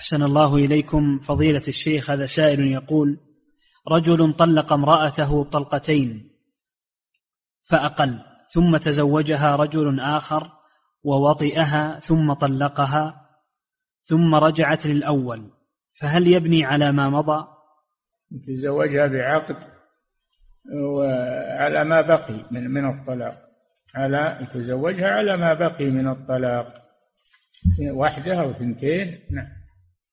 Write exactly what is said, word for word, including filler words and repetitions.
أحسن الله إليكم فضيلة الشيخ. هذا سائل يقول: رجل طلق امرأته طلقتين فأقل، ثم تزوجها رجل آخر ووطئها ثم طلقها ثم رجعت للأول، فهل يبني على ما مضى؟ تزوجها بعقد وعلى ما بقي من من الطلاق، على تزوجها على ما بقي من الطلاق، واحدة أو ثنتين. نعم.